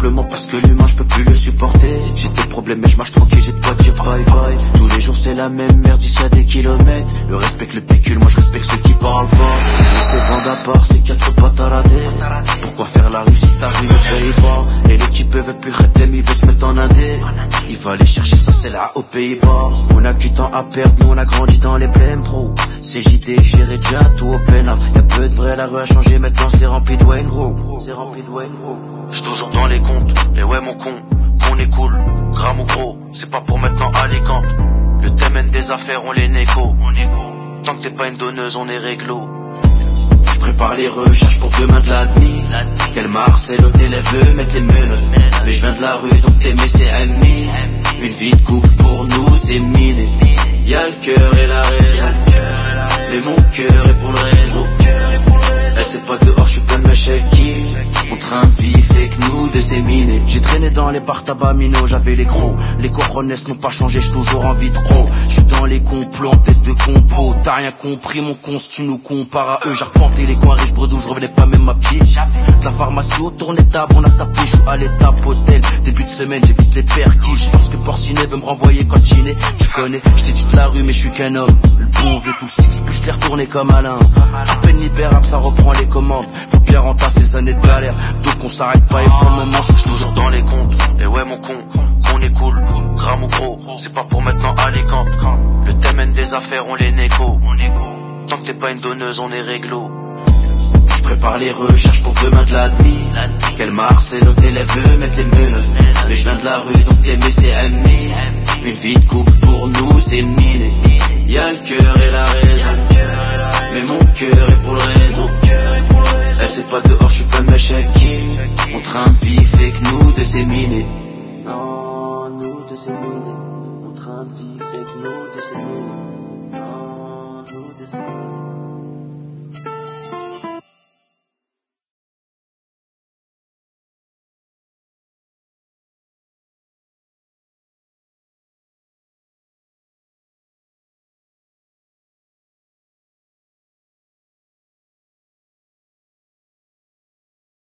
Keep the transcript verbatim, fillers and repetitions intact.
simplement parce que l'humain je peux plus le supporter. J'ai des problèmes mais je marche tranquille, j'ai de quoi dire bye bye. Tous les jours c'est la même merde d'ici à des kilomètres. Le respect que le pécule, moi je respecte ceux qui parlent pas. Si on fait bande à part, c'est quatre pattes à rater. Pourquoi faire la rue si ta rue ne paye pas? Et l'équipe veut plus Khatem, il veut se mettre en indé. Il va aller chercher ça, c'est là aux Pays-Bas. On a du temps à perdre, nous on a grandi dans les blèmes pro. C'est J D, j'irai déjà tout au peinard. Y'a peu de vrai, la rue a changé, maintenant c'est rempli de Wayne gros. C'est rempli de Wayne gros. J'suis toujours dans les comptes, et ouais mon con, qu'on est cool, gramme ou gros, c'est pas pour maintenant Alicante. Le thème mène des affaires, on les négo. Tant que t'es pas une donneuse, on est réglo. Je prépare les recherches pour demain de l'admis. Quel Marcel hôtel elle veut mettre les menottes. Mais je viens de la rue donc t'aimer c'est ennemi. Une vie de couple pour nous c'est miné. Y'a le cœur et la raison, mais mon cœur est pour le réseau. Elle sait pas dehors, je suis plein de mèches qui mon train de vie fait que nous disséminer. J'ai traîné dans les bars tabac mino, j'avais les crocs. Les coronets n'ont pas changé, j'suis toujours en vie de pro. J'suis dans les complots en tête de compo. T'as rien compris mon con, si tu nous compares à eux. J'ai repenté les coins riches bredouilles, j'revenais pas même à pied. De la pharmacie au tourne-table, on a tapé, j'suis à l'étape hôtel. Début de semaine, j'évite les perquiches. Parce que Porcinet veut me renvoyer quand il est. Tu connais, j't'ai dit de la rue mais j'suis qu'un homme. Le bon vieux tout le six, puis j'l'ai retourné comme Alain. À peine libérable, ça reprend les commandes. Faut bien rentasser ces années de galère. Donc on s'arrête pas et pour le moment j'suis toujours dans les comptes. Et ouais mon con, qu'on est cool, gramme ou gros, c'est pas pour maintenant Alicante. Le thème mène des affaires, on les négo. Tant que t'es pas une donneuse, on est réglo. Je prépare les recherches pour demain de l'admis. Quel Marcel hôtel elle veut mettre les menottes. Mais je viens de la rue donc t'aimer c'est ennemi. Une vie de couple pour nous c'est miné. Y'a le cœur et la raison, mais mon cœur est pour le réseau. Elle sait pas dehors, je suis pas de mèche qui. Mon train de vie fait que nous disséminer. Non, nous disséminer. Mon train de vie fait que nous disséminer. Non, nous disséminer.